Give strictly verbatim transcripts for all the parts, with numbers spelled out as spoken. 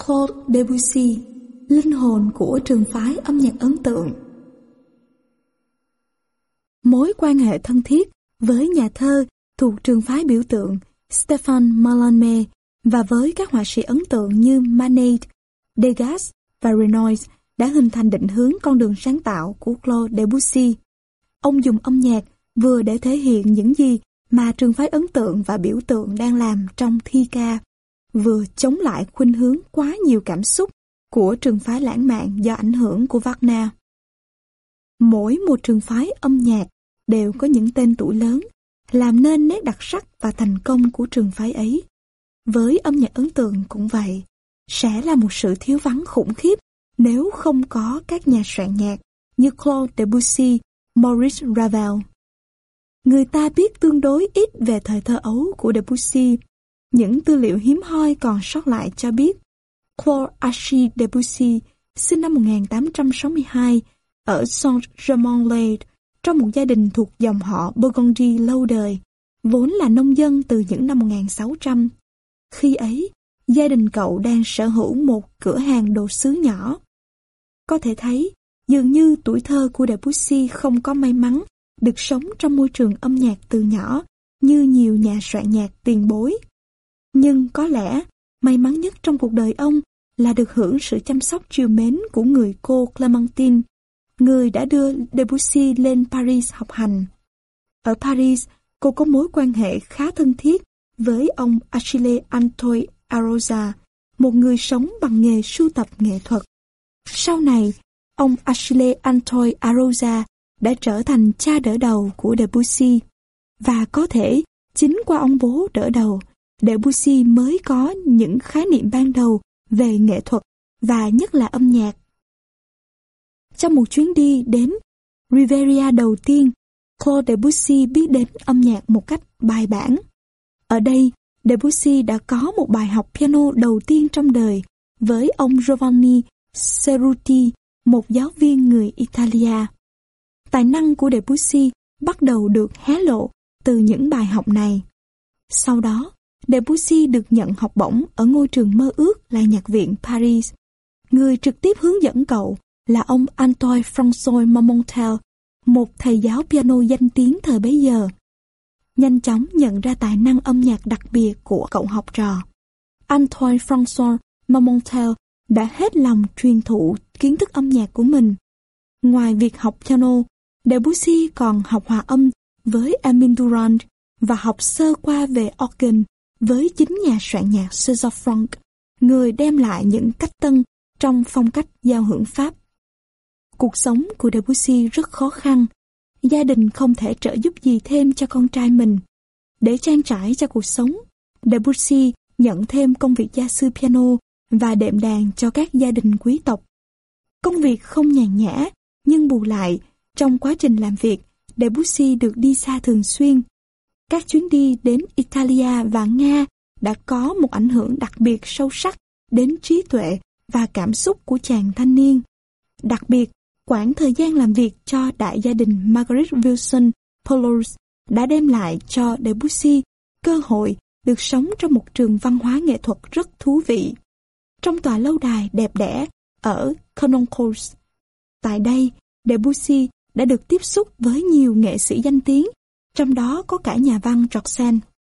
Claude Debussy, linh hồn của trường phái âm nhạc ấn tượng. Mối quan hệ thân thiết với nhà thơ thuộc trường phái biểu tượng Stéphane Mallarmé và với các họa sĩ ấn tượng như Manet, Degas và Renoir đã hình thành định hướng con đường sáng tạo của Claude Debussy. Ông dùng âm nhạc vừa để thể hiện những gì mà trường phái ấn tượng và biểu tượng đang làm trong thi ca, vừa chống lại khuynh hướng quá nhiều cảm xúc của trường phái lãng mạn do ảnh hưởng của Wagner. Mỗi một trường phái âm nhạc đều có những tên tuổi lớn, làm nên nét đặc sắc và thành công của trường phái ấy. Với âm nhạc ấn tượng cũng vậy, sẽ là một sự thiếu vắng khủng khiếp nếu không có các nhà soạn nhạc như Claude Debussy, Maurice Ravel. Người ta biết tương đối ít về thời thơ ấu của Debussy. Những tư liệu hiếm hoi còn sót lại cho biết Claude Archie Debussy sinh năm một nghìn tám trăm sáu mươi hai ở Saint-Germain-en-Laye trong một gia đình thuộc dòng họ Burgundy lâu đời, vốn là nông dân từ những năm một nghìn sáu trăm. Khi ấy, gia đình cậu đang sở hữu một cửa hàng đồ sứ nhỏ. Có thể thấy, dường như tuổi thơ của Debussy không có may mắn được sống trong môi trường âm nhạc từ nhỏ như nhiều nhà soạn nhạc tiền bối. Nhưng có lẽ, may mắn nhất trong cuộc đời ông là được hưởng sự chăm sóc trìu mến của người cô Clémentine, người đã đưa Debussy lên Paris học hành. Ở Paris, cô có mối quan hệ khá thân thiết với ông Achille Antoine Arosa, một người sống bằng nghề sưu tập nghệ thuật. Sau này, ông Achille Antoine Arosa đã trở thành cha đỡ đầu của Debussy, và có thể chính qua ông bố đỡ đầu, Debussy mới có những khái niệm ban đầu về nghệ thuật và nhất là âm nhạc. Trong một chuyến đi đến Riviera đầu tiên, Claude Debussy biết đến âm nhạc một cách bài bản. Ở đây, Debussy đã có một bài học piano đầu tiên trong đời với ông Giovanni Cerruti, một giáo viên người Italia. Tài năng của Debussy bắt đầu được hé lộ từ những bài học này. Sau đó, Debussy được nhận học bổng ở ngôi trường mơ ước là Nhạc viện Paris. Người trực tiếp hướng dẫn cậu là ông Antoine François Marmontel, một thầy giáo piano danh tiếng thời bấy giờ. Nhanh chóng nhận ra tài năng âm nhạc đặc biệt của cậu học trò, Antoine François Marmontel đã hết lòng truyền thụ kiến thức âm nhạc của mình. Ngoài việc học piano, Debussy còn học hòa âm với Émile Durand và học sơ qua về organ với chính nhà soạn nhạc César Franck, người đem lại những cách tân trong phong cách giao hưởng Pháp. Cuộc sống của Debussy rất khó khăn. Gia đình không thể trợ giúp gì thêm cho con trai mình. Để trang trải cho cuộc sống, Debussy nhận thêm công việc gia sư piano và đệm đàn cho các gia đình quý tộc. Công việc không nhàn nhã, nhưng bù lại, trong quá trình làm việc, Debussy được đi xa thường xuyên. Các chuyến đi đến Italia và Nga đã có một ảnh hưởng đặc biệt sâu sắc đến trí tuệ và cảm xúc của chàng thanh niên. Đặc biệt, quãng thời gian làm việc cho đại gia đình Margaret Wilson Powlers đã đem lại cho Debussy cơ hội được sống trong một trường văn hóa nghệ thuật rất thú vị. Trong tòa lâu đài đẹp đẽ ở Cononcours. Tại đây, Debussy đã được tiếp xúc với nhiều nghệ sĩ danh tiếng, trong đó có cả nhà văn George Sand.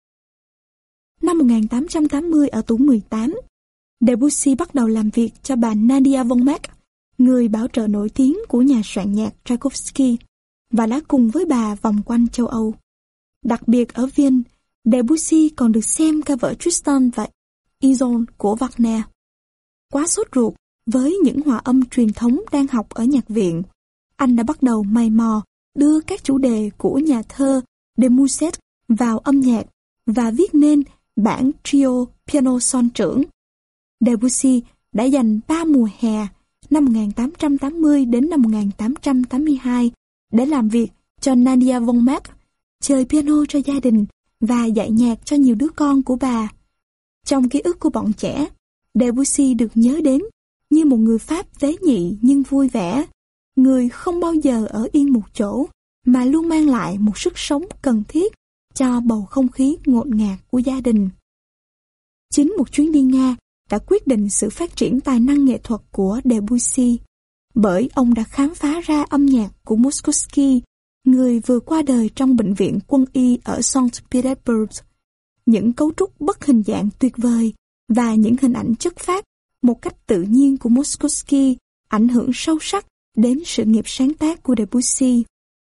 Năm một nghìn tám trăm tám mươi ở tuổi mười tám, Debussy bắt đầu làm việc cho bà Nadia von Meck, người bảo trợ nổi tiếng của nhà soạn nhạc Tchaikovsky, và đã cùng với bà vòng quanh châu Âu. Đặc biệt ở Viên, Debussy còn được xem ca vở Tristan và Isolde của Wagner. Quá sốt ruột với những hòa âm truyền thống đang học ở nhạc viện, anh đã bắt đầu mày mò đưa các chủ đề của nhà thơ de Musset vào âm nhạc và viết nên bản trio piano son trưởng. Debussy đã dành ba mùa hè năm một nghìn tám trăm tám mươi đến năm một nghìn tám trăm tám mươi hai để làm việc cho Nadia von Meck, chơi piano cho gia đình và dạy nhạc cho nhiều đứa con của bà. Trong ký ức của bọn trẻ, Debussy được nhớ đến như một người Pháp tế nhị nhưng vui vẻ, người không bao giờ ở yên một chỗ mà luôn mang lại một sức sống cần thiết cho bầu không khí ngột ngạt của gia đình. Chính một chuyến đi Nga đã quyết định sự phát triển tài năng nghệ thuật của Debussy, bởi ông đã khám phá ra âm nhạc của Mussorgsky, người vừa qua đời trong bệnh viện quân y ở Saint Petersburg. Những cấu trúc bất hình dạng tuyệt vời và những hình ảnh chất phác một cách tự nhiên của Mussorgsky ảnh hưởng sâu sắc đến sự nghiệp sáng tác của Debussy.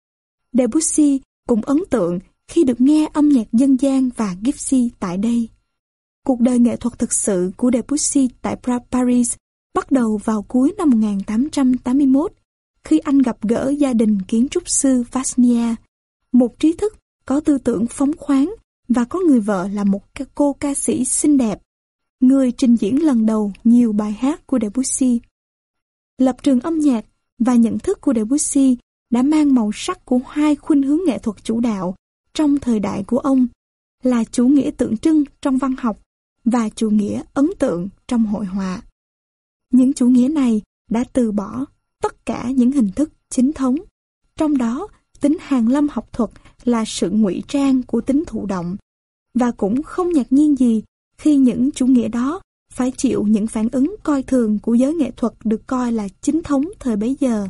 Debussy cũng ấn tượng khi được nghe âm nhạc dân gian và gypsy tại đây. Cuộc đời nghệ thuật thực sự của Debussy tại Paris bắt đầu vào cuối năm một nghìn tám trăm tám mươi mốt, khi anh gặp gỡ gia đình kiến trúc sư Vasnia, một trí thức có tư tưởng phóng khoáng và có người vợ là một cô ca sĩ xinh đẹp, người trình diễn lần đầu nhiều bài hát của Debussy. Lập trường âm nhạc và nhận thức của Debussy đã mang màu sắc của hai khuynh hướng nghệ thuật chủ đạo trong thời đại của ông, là chủ nghĩa tượng trưng trong văn học và chủ nghĩa ấn tượng trong hội họa. Những chủ nghĩa này đã từ bỏ tất cả những hình thức chính thống, trong đó tính hàn lâm học thuật là sự ngụy trang của tính thụ động, và cũng không ngạc nhiên gì khi những chủ nghĩa đó phải chịu những phản ứng coi thường của giới nghệ thuật được coi là chính thống thời bấy giờ.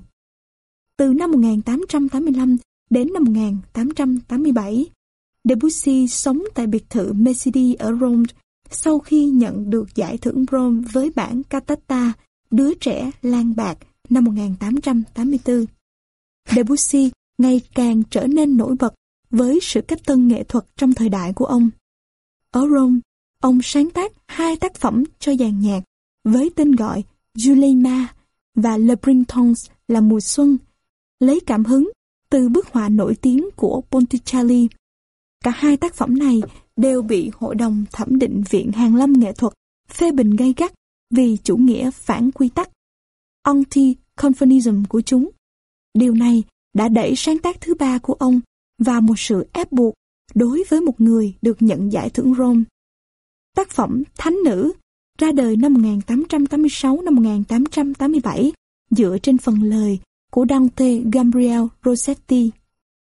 Từ năm một nghìn tám trăm tám mươi lăm đến năm một nghìn tám trăm tám mươi bảy, Debussy sống tại biệt thự Mesidi ở Rome sau khi nhận được giải thưởng Rome với bản Cantata Đứa trẻ lang bạc năm một nghìn tám trăm tám mươi tư. Debussy ngày càng trở nên nổi bật với sự cách tân nghệ thuật trong thời đại của ông. Ở Rome, ông sáng tác hai tác phẩm cho dàn nhạc với tên gọi Zulema và Le Printemps là mùa xuân, lấy cảm hứng từ bức họa nổi tiếng của Botticelli. Cả hai tác phẩm này đều bị Hội đồng Thẩm định Viện Hàn lâm Nghệ thuật phê bình gay gắt vì chủ nghĩa phản quy tắc, anti-conformism của chúng. Điều này đã đẩy sáng tác thứ ba của ông vào một sự ép buộc đối với một người được nhận giải thưởng Rome. Tác phẩm Thánh Nữ ra đời năm một nghìn tám trăm tám mươi sáu đến năm một nghìn tám trăm tám mươi bảy dựa trên phần lời của Dante Gabriel Rossetti.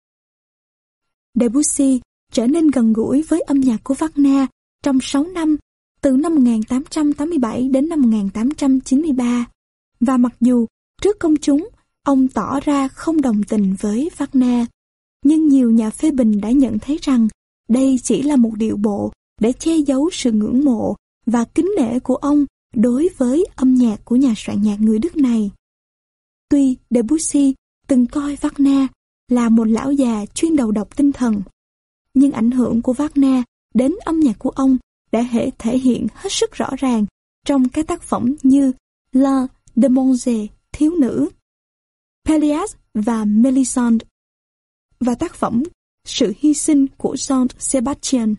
Debussy trở nên gần gũi với âm nhạc của Wagner trong sáu năm, từ năm một nghìn tám trăm tám mươi bảy đến năm một nghìn tám trăm chín mươi ba, và mặc dù trước công chúng ông tỏ ra không đồng tình với Wagner, nhưng nhiều nhà phê bình đã nhận thấy rằng đây chỉ là một điệu bộ để che giấu sự ngưỡng mộ và kính nể của ông đối với âm nhạc của nhà soạn nhạc người Đức này. Tuy Debussy từng coi Wagner là một lão già chuyên đầu độc tinh thần, nhưng ảnh hưởng của Wagner đến âm nhạc của ông đã hệ thể hiện hết sức rõ ràng trong các tác phẩm như La Demoiselle, Thiếu nữ, Pelléas và Mélisande, và tác phẩm Sự hy sinh của Jean Sébastien.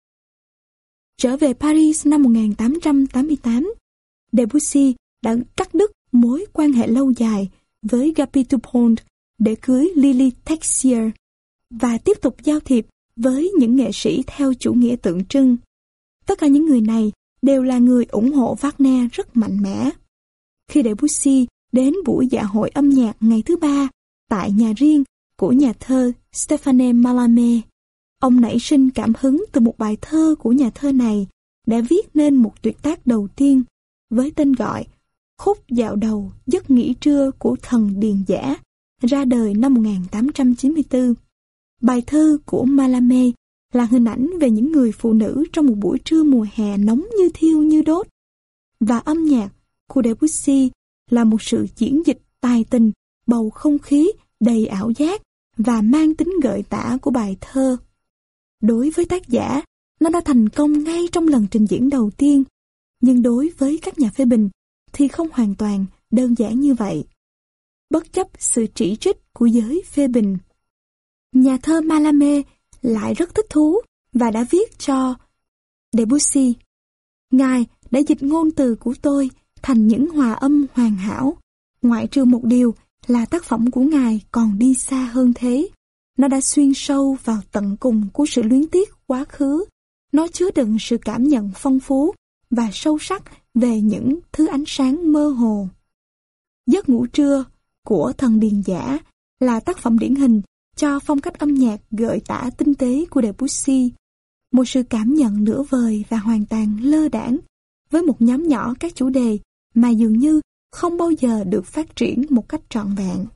Trở về Paris năm một nghìn tám trăm tám mươi tám, Debussy đã cắt đứt mối quan hệ lâu dài với Guy Dupont để cưới Lily Texier và tiếp tục giao thiệp với những nghệ sĩ theo chủ nghĩa tượng trưng. Tất cả những người này đều là người ủng hộ Wagner rất mạnh mẽ. Khi Debussy đến buổi dạ hội âm nhạc ngày thứ ba tại nhà riêng của nhà thơ Stéphane Mallarmé, ông nảy sinh cảm hứng từ một bài thơ của nhà thơ này đã viết nên một tuyệt tác đầu tiên với tên gọi Khúc dạo đầu giấc nghỉ trưa của thần Điền Dã, ra đời năm một nghìn tám trăm chín mươi tư. Bài thơ của Mallarmé là hình ảnh về những người phụ nữ trong một buổi trưa mùa hè nóng như thiêu như đốt, và âm nhạc của Debussy là một sự diễn dịch tài tình, bầu không khí đầy ảo giác và mang tính gợi tả của bài thơ. Đối với tác giả, nó đã thành công ngay trong lần trình diễn đầu tiên, nhưng đối với các nhà phê bình thì không hoàn toàn đơn giản như vậy. Bất chấp sự chỉ trích của giới phê bình, nhà thơ Mallarmé lại rất thích thú và đã viết cho Debussy: Ngài đã dịch ngôn từ của tôi thành những hòa âm hoàn hảo, ngoại trừ một điều là tác phẩm của Ngài còn đi xa hơn thế. Nó đã xuyên sâu vào tận cùng của sự luyến tiếc quá khứ. Nó chứa đựng sự cảm nhận phong phú và sâu sắc về những thứ ánh sáng mơ hồ. Giấc ngủ trưa của thần Điền Dã là tác phẩm điển hình cho phong cách âm nhạc gợi tả tinh tế của Debussy, một sự cảm nhận nửa vời và hoàn toàn lơ đãng với một nhóm nhỏ các chủ đề mà dường như không bao giờ được phát triển một cách trọn vẹn.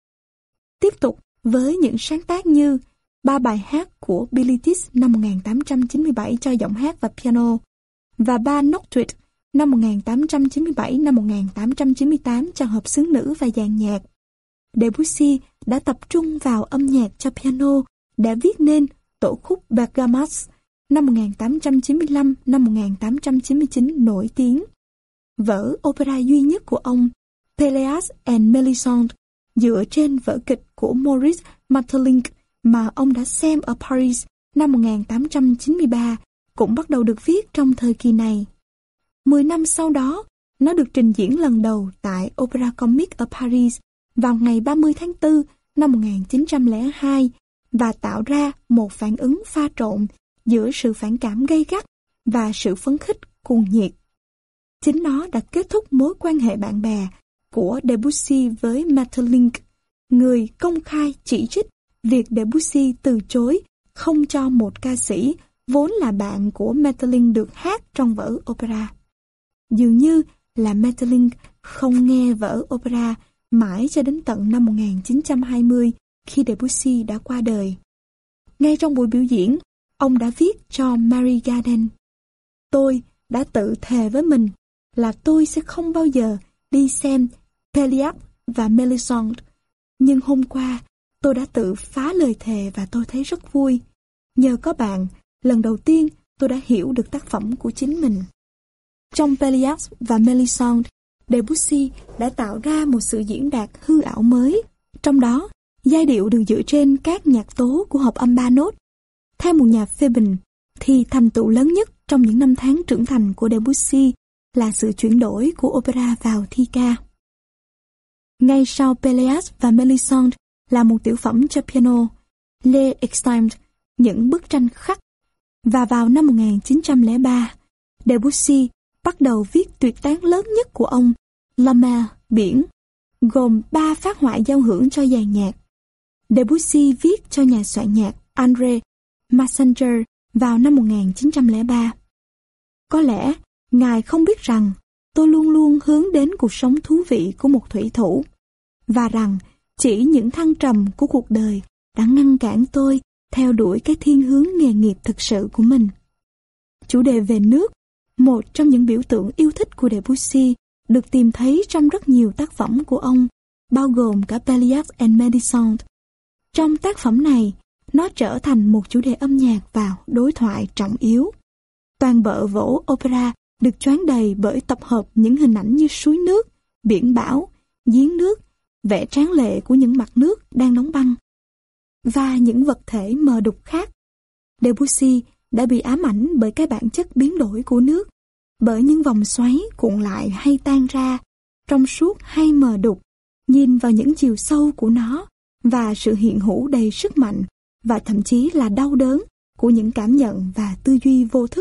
Tiếp tục với những sáng tác như ba bài hát của Billy Tish năm một nghìn tám trăm chín mươi bảy cho giọng hát và piano và ba Nocturne năm một nghìn tám trăm chín mươi bảy đến một nghìn tám trăm chín mươi tám cho hợp xướng nữ và dàn nhạc. Debussy đã tập trung vào âm nhạc cho piano để viết nên tổ khúc Bergamasque năm một nghìn tám trăm chín mươi lăm đến một nghìn tám trăm chín mươi chín nổi tiếng. Vở opera duy nhất của ông, Pelléas and Mélisande, dựa trên vở kịch của Maurice Maeterlinck mà ông đã xem ở Paris năm một nghìn tám trăm chín mươi ba, cũng bắt đầu được viết trong thời kỳ này. Mười năm sau đó, nó được trình diễn lần đầu tại Opéra Comique ở Paris vào ngày ba mươi tháng tư năm một nghìn chín trăm lẻ hai và tạo ra một phản ứng pha trộn giữa sự phản cảm gay gắt và sự phấn khích cuồng nhiệt. Chính nó đã kết thúc mối quan hệ bạn bè của Debussy với Maeterlinck, người công khai chỉ trích việc Debussy từ chối không cho một ca sĩ vốn là bạn của Maeterlinck được hát trong vở opera. Dường như là Maeterlinck không nghe vở opera mãi cho đến tận năm một nghìn chín trăm hai mươi khi Debussy đã qua đời. Ngay trong buổi biểu diễn, ông đã viết cho Marie Garden: "Tôi đã tự thề với mình là tôi sẽ không bao giờ đi xem Pelléas và Mélisande, nhưng hôm qua tôi đã tự phá lời thề và tôi thấy rất vui. Nhờ có bạn, lần đầu tiên tôi đã hiểu được tác phẩm của chính mình." Trong Pelléas và Mélisande, Debussy đã tạo ra một sự diễn đạt hư ảo mới. Trong đó, giai điệu được dựa trên các nhạc tố của hợp âm ba nốt. Theo một nhà phê bình, thì thành tựu lớn nhất trong những năm tháng trưởng thành của Debussy là sự chuyển đổi của opera vào thi ca. Ngay sau Pelléas và Mélisande là một tiểu phẩm cho piano, Les Extimes, những bức tranh khắc. Và vào năm một nghìn chín trăm lẻ ba, Debussy bắt đầu viết tuyệt tác lớn nhất của ông, La Mer, biển, gồm ba phác họa giao hưởng cho dàn nhạc. Debussy viết cho nhà soạn nhạc André Massenger vào năm một nghìn chín trăm lẻ ba. Có lẽ, ngài không biết rằng tôi luôn luôn hướng đến cuộc sống thú vị của một thủy thủ, và rằng chỉ những thăng trầm của cuộc đời đã ngăn cản tôi theo đuổi cái thiên hướng nghề nghiệp thực sự của mình. Chủ đề về nước, một trong những biểu tượng yêu thích của Debussy, được tìm thấy trong rất nhiều tác phẩm của ông, bao gồm cả Pelléas and Mélisande. Trong tác phẩm này, nó trở thành một chủ đề âm nhạc và đối thoại trọng yếu. Toàn bộ vở opera được choán đầy bởi tập hợp những hình ảnh như suối nước, biển bão, giếng nước, vẻ tráng lệ của những mặt nước đang đóng băng, và những vật thể mờ đục khác. Debussy đã bị ám ảnh bởi cái bản chất biến đổi của nước, bởi những vòng xoáy cuộn lại hay tan ra, trong suốt hay mờ đục, nhìn vào những chiều sâu của nó và sự hiện hữu đầy sức mạnh và thậm chí là đau đớn của những cảm nhận và tư duy vô thức.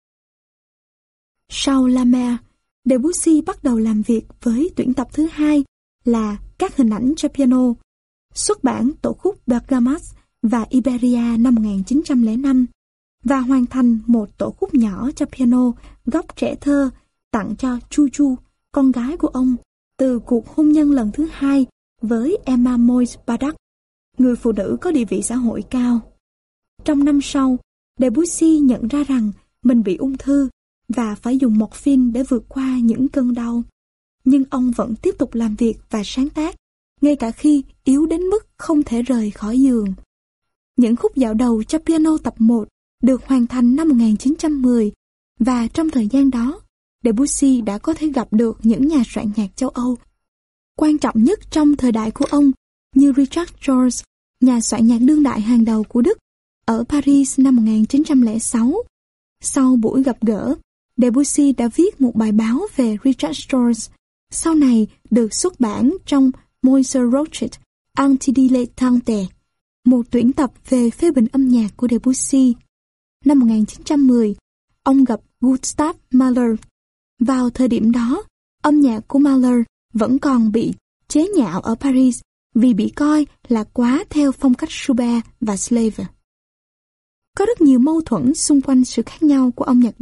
Sau La Mer, Debussy bắt đầu làm việc với tuyển tập thứ hai là các hình ảnh cho piano, xuất bản tổ khúc Bergamasque và Iberia năm một nghìn chín trăm lẻ năm, và hoàn thành một tổ khúc nhỏ cho piano góc trẻ thơ tặng cho Chu Chu, con gái của ông, từ cuộc hôn nhân lần thứ hai với Emma Moise Badac, người phụ nữ có địa vị xã hội cao. Trong năm sau, Debussy nhận ra rằng mình bị ung thư và phải dùng morphine để vượt qua những cơn đau. Nhưng ông vẫn tiếp tục làm việc và sáng tác, ngay cả khi yếu đến mức không thể rời khỏi giường. Những khúc dạo đầu cho piano tập một được hoàn thành năm một nghìn chín trăm mười, và trong thời gian đó, Debussy đã có thể gặp được những nhà soạn nhạc châu Âu quan trọng nhất trong thời đại của ông, như Richard Strauss, nhà soạn nhạc đương đại hàng đầu của Đức, ở Paris năm một nghìn chín trăm lẻ sáu. Sau buổi gặp gỡ, Debussy đã viết một bài báo về Richard Strauss, sau này được xuất bản trong Monsieur Rochette Antidilettante, một tuyển tập về phê bình âm nhạc của Debussy. Năm một nghìn chín trăm mười, ông gặp Gustav Mahler. Vào thời điểm đó, âm nhạc của Mahler vẫn còn bị chế nhạo ở Paris vì bị coi là quá theo phong cách Schubert và Slaver. Có rất nhiều mâu thuẫn xung quanh sự khác nhau của âm nhạc Đức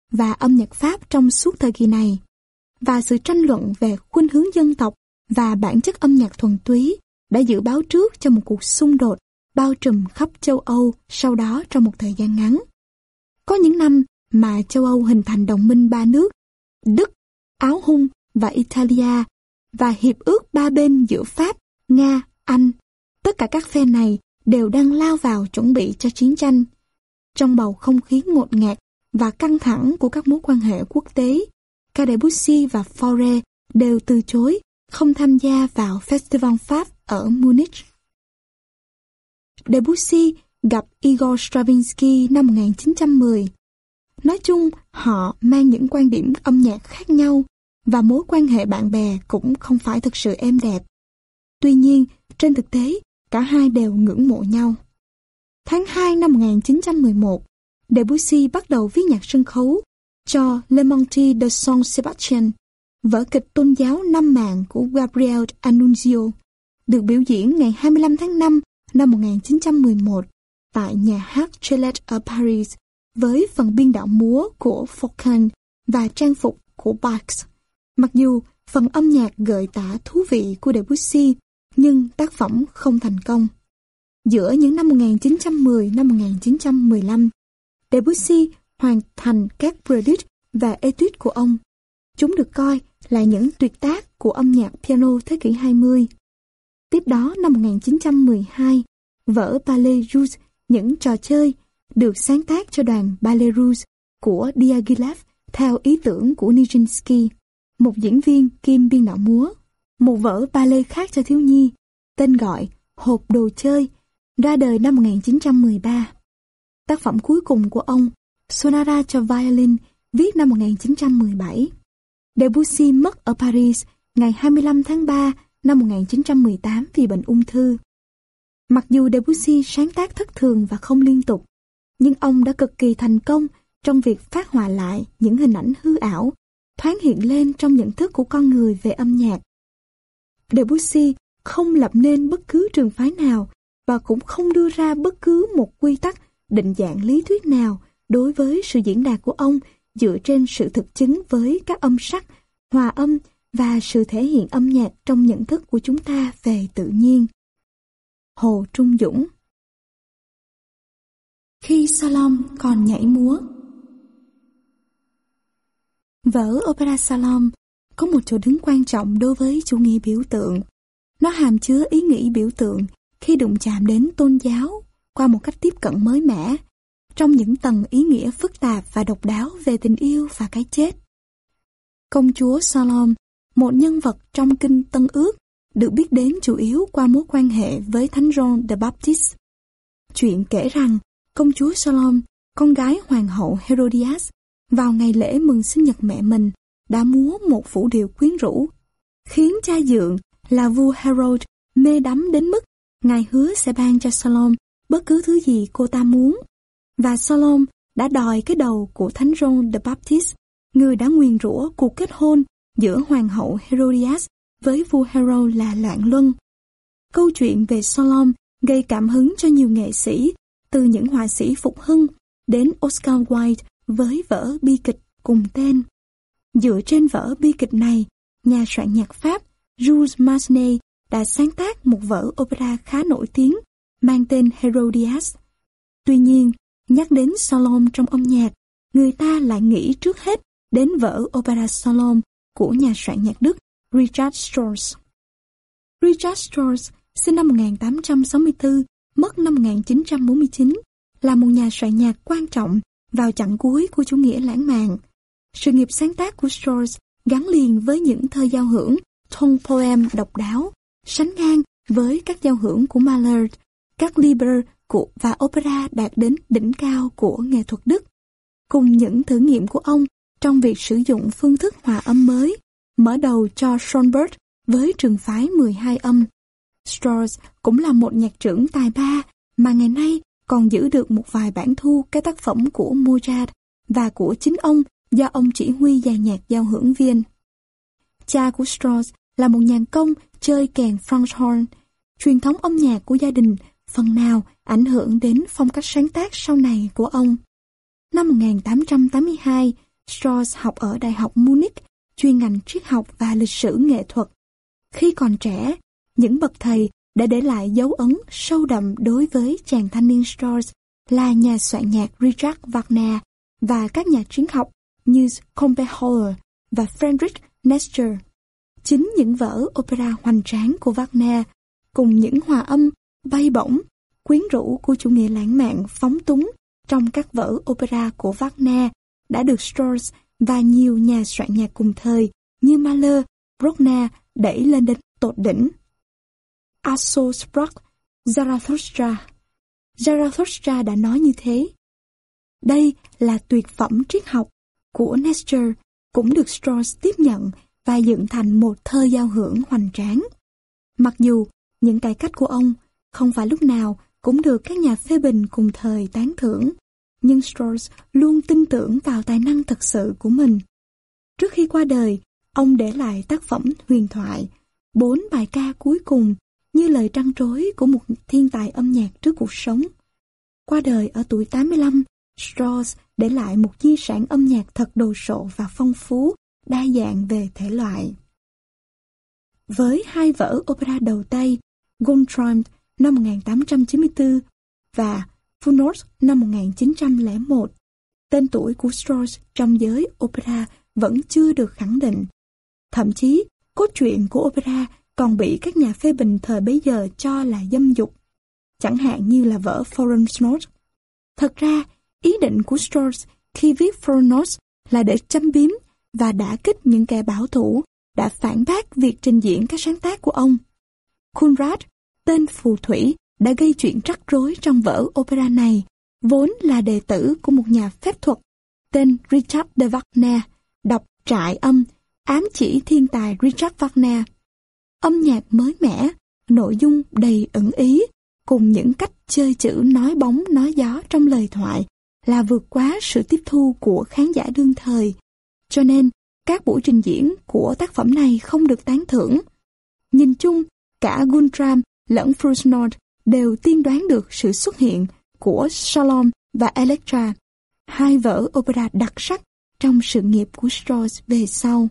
và âm nhạc Pháp trong suốt thời kỳ này, và sự tranh luận về khuynh hướng dân tộc và bản chất âm nhạc thuần túy đã dự báo trước cho một cuộc xung đột bao trùm khắp châu Âu sau đó trong một thời gian ngắn. Có những năm mà châu Âu hình thành đồng minh ba nước, Đức, Áo Hung và Italia, và hiệp ước ba bên giữa Pháp, Nga, Anh. Tất cả các phe này đều đang lao vào chuẩn bị cho chiến tranh. Trong bầu không khí ngột ngạt và căng thẳng của các mối quan hệ quốc tế, cả Debussy và Fauré đều từ chối không tham gia vào Festival Pháp ở Munich. Debussy gặp Igor Stravinsky năm một nghìn chín trăm mười. Nói chung, họ mang những quan điểm âm nhạc khác nhau và mối quan hệ bạn bè cũng không phải thực sự êm đẹp. Tuy nhiên, trên thực tế, cả hai đều ngưỡng mộ nhau. Tháng hai năm một nghìn chín trăm mười một, Debussy bắt đầu viết nhạc sân khấu cho Le Martyr de Saint Sébastien, vở kịch tôn giáo năm màn của Gabriel D'Annunzio, được biểu diễn ngày hai mươi lăm tháng năm năm một nghìn chín trăm mười một tại nhà hát Chêlet ở Paris, với phần biên đạo múa của Faucon và trang phục của Bach. Mặc dù phần âm nhạc gợi tả thú vị của Debussy, nhưng tác phẩm không thành công. Giữa những năm một nghìn chín trăm mười đến một nghìn chín trăm mười lăm, Debussy hoàn thành các Prelude và Etude của ông. Chúng được coi là những tuyệt tác của âm nhạc piano thế kỷ hai mươi. Tiếp đó năm một nghìn chín trăm mười hai, vở Ballet Russe, những trò chơi, được sáng tác cho đoàn Ballet Russe của Diaghilev theo ý tưởng của Nijinsky, một diễn viên kiêm biên đạo múa. Một vở ballet khác cho thiếu nhi, tên gọi Hộp đồ chơi, ra đời năm một nghìn chín trăm mười ba. Tác phẩm cuối cùng của ông, Sonata cho violin, viết năm một nghìn chín trăm mười bảy. Debussy mất ở Paris ngày hai mươi lăm tháng ba năm một nghìn chín trăm mười tám vì bệnh ung thư. Mặc dù Debussy sáng tác thất thường và không liên tục, nhưng ông đã cực kỳ thành công trong việc phát họa lại những hình ảnh hư ảo thoáng hiện lên trong nhận thức của con người về âm nhạc. Debussy không lập nên bất cứ trường phái nào và cũng không đưa ra bất cứ một quy tắc định dạng lý thuyết nào đối với sự diễn đạt của ông dựa trên sự thực chứng với các âm sắc, hòa âm và sự thể hiện âm nhạc trong nhận thức của chúng ta về tự nhiên. Hồ Trung Dũng. Khi Salome còn nhảy múa. Vở Opera Salome có một chỗ đứng quan trọng đối với chủ nghĩa biểu tượng. Nó hàm chứa ý nghĩ biểu tượng khi đụng chạm đến tôn giáo qua một cách tiếp cận mới mẻ, trong những tầng ý nghĩa phức tạp và độc đáo về tình yêu và cái chết. Công chúa Salome, một nhân vật trong kinh Tân Ước, được biết đến chủ yếu qua mối quan hệ với Thánh John the Baptist. Chuyện kể rằng, công chúa Salome, con gái hoàng hậu Herodias, vào ngày lễ mừng sinh nhật mẹ mình, đã múa một vũ điệu quyến rũ, khiến cha dượng là vua Herod mê đắm đến mức ngài hứa sẽ ban cho Salome bất cứ thứ gì cô ta muốn. Và Salome đã đòi cái đầu của Thánh John the Baptist, người đã nguyền rủa cuộc kết hôn giữa hoàng hậu Herodias với vua Herod là loạn luân. Câu chuyện về Salome gây cảm hứng cho nhiều nghệ sĩ, từ những họa sĩ phục hưng đến Oscar Wilde với vở bi kịch cùng tên. Dựa trên vở bi kịch này, nhà soạn nhạc Pháp Jules Massenet đã sáng tác một vở opera khá nổi tiếng mang tên Herodias. Tuy nhiên, nhắc đến Salome trong âm nhạc, người ta lại nghĩ trước hết đến vở opera Salome của nhà soạn nhạc Đức Richard Strauss. Richard Strauss, sinh năm một nghìn tám trăm sáu mươi tư, mất năm một nghìn chín trăm bốn mươi chín, là một nhà soạn nhạc quan trọng vào chặng cuối của chủ nghĩa lãng mạn. Sự nghiệp sáng tác của Strauss gắn liền với những thơ giao hưởng, tone poem độc đáo, sánh ngang với các giao hưởng của Mahler, các Liber của và opera đạt đến đỉnh cao của nghệ thuật Đức. Cùng những thử nghiệm của ông trong việc sử dụng phương thức hòa âm mới, mở đầu cho Schoenberg với trường phái mười hai âm. Strauss cũng là một nhạc trưởng tài ba mà ngày nay còn giữ được một vài bản thu các tác phẩm của Mozart và của chính ông do ông chỉ huy dàn nhạc giao hưởng Vienne. Cha của Strauss là một nhạc công chơi kèn Franz Horn. Truyền thống âm nhạc của gia đình phần nào ảnh hưởng đến phong cách sáng tác sau này của ông. Năm một nghìn tám trăm tám mươi hai, Strauss học ở Đại học Munich, chuyên ngành triết học và lịch sử nghệ thuật. Khi còn trẻ, những bậc thầy đã để lại dấu ấn sâu đậm đối với chàng thanh niên Strauss là nhà soạn nhạc Richard Wagner và các nhà triết học như Schopenhauer và Friedrich Nietzsche. Chính những vở opera hoành tráng của Wagner cùng những hòa âm bay bổng, quyến rũ của chủ nghĩa lãng mạn phóng túng trong các vở opera của Wagner đã được Strauss và nhiều nhà soạn nhạc cùng thời như Mahler, Bruckner đẩy lên đến tột đỉnh. Also sprach Zarathustra. Zarathustra đã nói như thế. Đây là tuyệt phẩm triết học của Nietzsche, cũng được Strauss tiếp nhận và dựng thành một thơ giao hưởng hoành tráng. Mặc dù những cải cách của ông không phải lúc nào cũng được các nhà phê bình cùng thời tán thưởng, nhưng Strauss luôn tin tưởng vào tài năng thật sự của mình. Trước khi qua đời, ông để lại tác phẩm huyền thoại, bốn bài ca cuối cùng như lời trăn trối của một thiên tài âm nhạc trước cuộc sống. Qua đời ở tuổi tám mươi lăm, Strauss để lại một di sản âm nhạc thật đồ sộ và phong phú, đa dạng về thể loại. Với hai vở opera đầu tay, Guntram năm một nghìn tám trăm chín mươi tư và Funors năm một nghìn chín trăm lẻ một, tên tuổi của Strauss trong giới opera vẫn chưa được khẳng định. Thậm chí, cốt truyện của opera còn bị các nhà phê bình thời bấy giờ cho là dâm dục, chẳng hạn như là vở Foreign Notes. Thật ra, ý định của Strauss khi viết Foreign Notes là để châm biếm và đả kích những kẻ bảo thủ đã phản bác việc trình diễn các sáng tác của ông. Conrad, tên phù thủy, đã gây chuyện rắc rối trong vở opera này, vốn là đệ tử của một nhà phép thuật tên Richard de Wagner, đọc trại âm, ám chỉ thiên tài Richard Wagner. Âm nhạc mới mẻ, nội dung đầy ẩn ý, cùng những cách chơi chữ nói bóng nói gió trong lời thoại là vượt quá sự tiếp thu của khán giả đương thời. Cho nên, các buổi trình diễn của tác phẩm này không được tán thưởng. Nhìn chung, cả Guntram lẫn Frohnot đều tiên đoán được sự xuất hiện của Salome và Electra, hai vở opera đặc sắc trong sự nghiệp của Strauss về sau.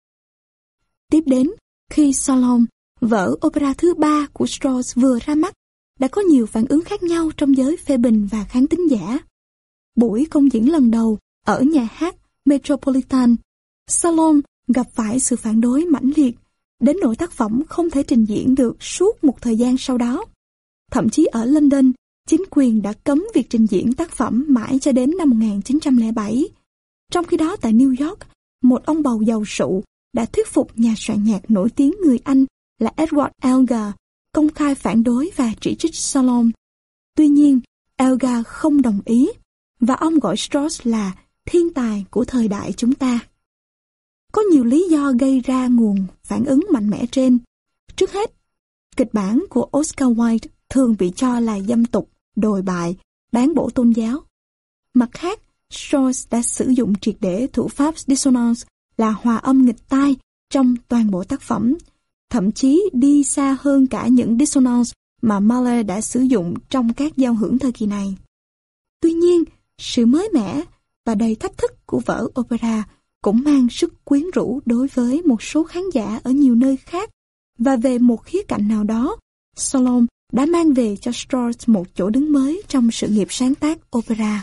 Tiếp đến, khi Salome, vở opera thứ ba của Strauss vừa ra mắt, đã có nhiều phản ứng khác nhau trong giới phê bình và khán thính giả. Buổi công diễn lần đầu ở nhà hát Metropolitan, Salome gặp phải sự phản đối mãnh liệt, đến nỗi tác phẩm không thể trình diễn được suốt một thời gian sau đó. Thậm chí ở London, chính quyền đã cấm việc trình diễn tác phẩm mãi cho đến năm một nghìn chín trăm lẻ bảy. Trong khi đó tại New York, một ông bầu giàu sụ đã thuyết phục nhà soạn nhạc nổi tiếng người Anh là Edward Elgar công khai phản đối và chỉ trích Salome. Tuy nhiên, Elgar không đồng ý, và ông gọi Strauss là thiên tài của thời đại chúng ta. Có nhiều lý do gây ra nguồn phản ứng mạnh mẽ trên. Trước hết, kịch bản của Oscar Wilde thường bị cho là dâm tục, đồi bại, bán bổ tôn giáo. Mặt khác, Strauss đã sử dụng triệt để thủ pháp dissonance là hòa âm nghịch tai trong toàn bộ tác phẩm, thậm chí đi xa hơn cả những dissonance mà Mahler đã sử dụng trong các giao hưởng thời kỳ này. Tuy nhiên, sự mới mẻ và đầy thách thức của vở opera cũng mang sức quyến rũ đối với một số khán giả ở nhiều nơi khác, và về một khía cạnh nào đó, Salome đã mang về cho Strauss một chỗ đứng mới trong sự nghiệp sáng tác opera.